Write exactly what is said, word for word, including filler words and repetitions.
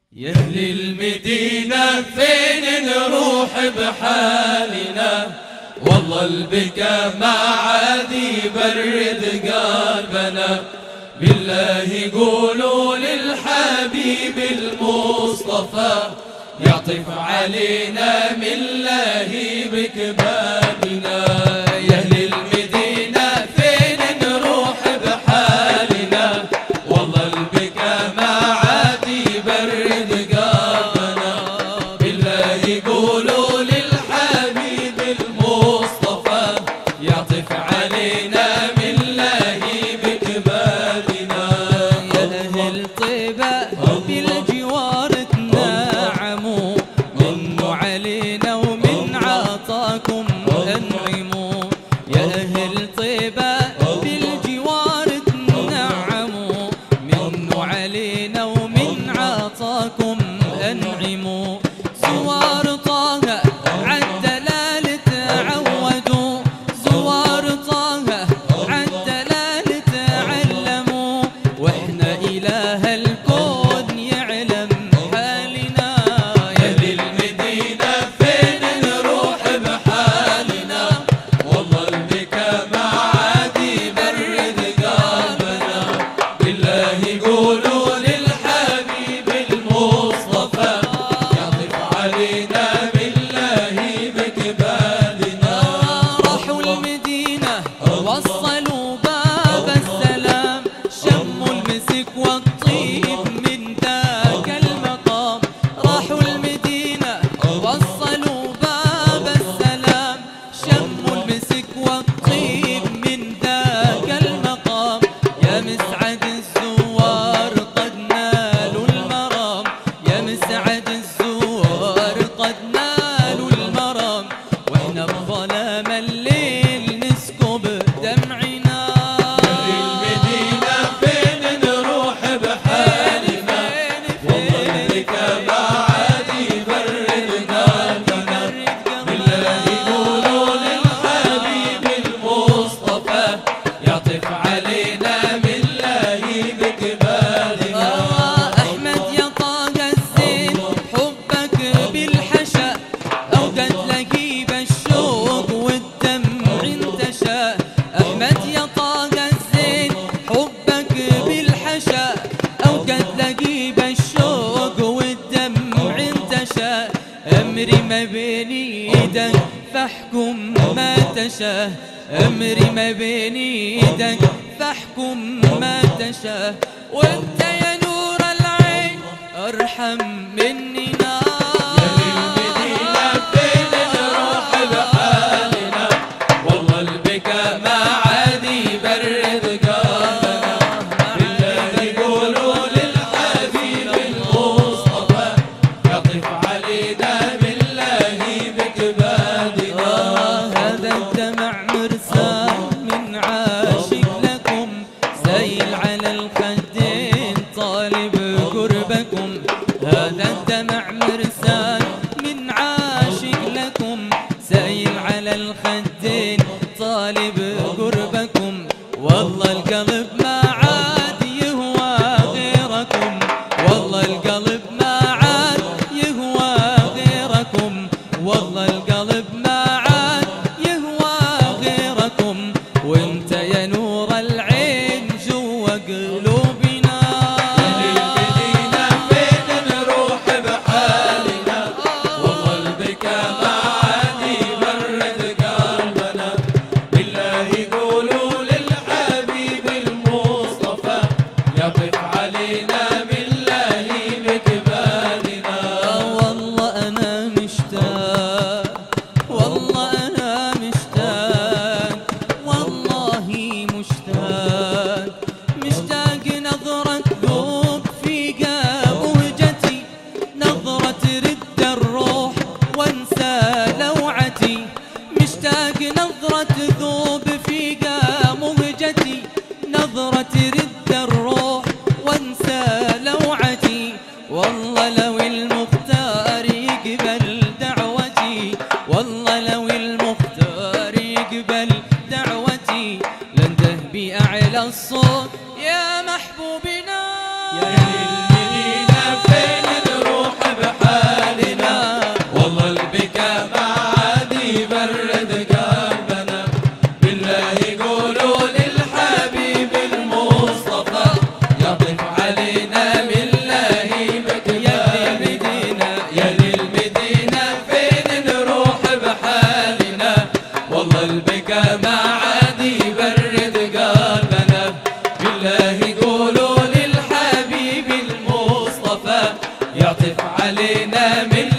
يا أهل المدينة فين نروح بحالنا، والله البكا ما عاد يبرد قلبنا. بالله قولوا للحبيب المصطفى يعطف علينا من لهيب كبابنا. يا أهل المدينة فين نروح بحالنا، والله البكا ما عاد يبرد قلبنا. بالله قولوا للحبيب المصطفى يعطف علينا من لهيب كبابنا. يا أهل طيبة بالجوار تنعموا، منوا علينا ومن عطاكم أنعموا. يا أهل طيبة بالجوار تنعموا، منوا علينا ومن عطاكم أنعموا. زوار طه عالدلال تعودوا، زوار طه عالدلال تعلموا. واحنا إله الكون يعلم حالنا. يا أهل المدينة فين نروح بحالنا، والله البكا ما عاد يبرد قلبنا. بالله قولوا للحبيب المصطفى يعطف علينا من لهيب كبالنا. راحوا المدينة وصلوا باب السلام، شموا المسك والطيب من ذاك المقام. راحوا المدينة وصلوا باب السلام، شموا المسك والطيب من ذاك المقام. يا مسعد الزوار قد نالوا المرام، يا مسعد الزوار قد نالوا المرام. واحنا بظلام الليل نسكب دمعنا. المدينة فين نروح بحالنا، والله البكا ما عاد يبرد قلبنا. بالله قولوا للحبيب المصطفى يعطف علينا من لهيب كبالنا. أحمد يا طه الزين حبك بالحشا، أوجد لهيب الشوق والدمع انتشى. أحمد يا طه الزين حبك بالحشا، أوجد لهيب الشوق والدمع انتشى. أمري ما بين ايدك فاحكم ما تشاء، أمري ما بين ايدك فاحكم ما تشاء. وانت يا نور العين ارحم مني المدينة فين نروح بحالنا، والله البكا ما عاد يبرد قلبنا. بالله قولوا للحبيب المصطفى يعطف علينا من لهيب كبالنا. هذا الدمع مرسال من عاشق لكم، سيل على الخدين طالب قربكم. هذا الدمع مرسال من عاشق لكم، سيل على الخدين طالب قربكم. والله القلب ما عاد يهوى غيركم، والله القلب ما عاد يهوى غيركم، والله القلب ما عاد يهوى غيركم. وانت يا نور العين جوا قلوبنا. المدينة فين نروح بحالنا، والله البكا ما عاد يبرد قلبنا. بالله قولوا للحبيب المصطفى يعطف علينا من لهيب كبالنا. والله أنا مشتاق، والله أنا مشتاق، والله مشتاق. مشتاق نظرة ذوب في مهجتي، نظرة رد الروح وانسى لوعتي. مشتاق نظرة ذوب في مهجتي، نظرة رد الروح وانسى لوعتي. والله لو المختار يقبل دعوتي، والله لو المختار يقبل دعوتي، لنده بأعلى الصوت يا محبوبنا. يا أهل المدينة فين نروح بالله قولوا للحبيب المصطفى يعطف علينا من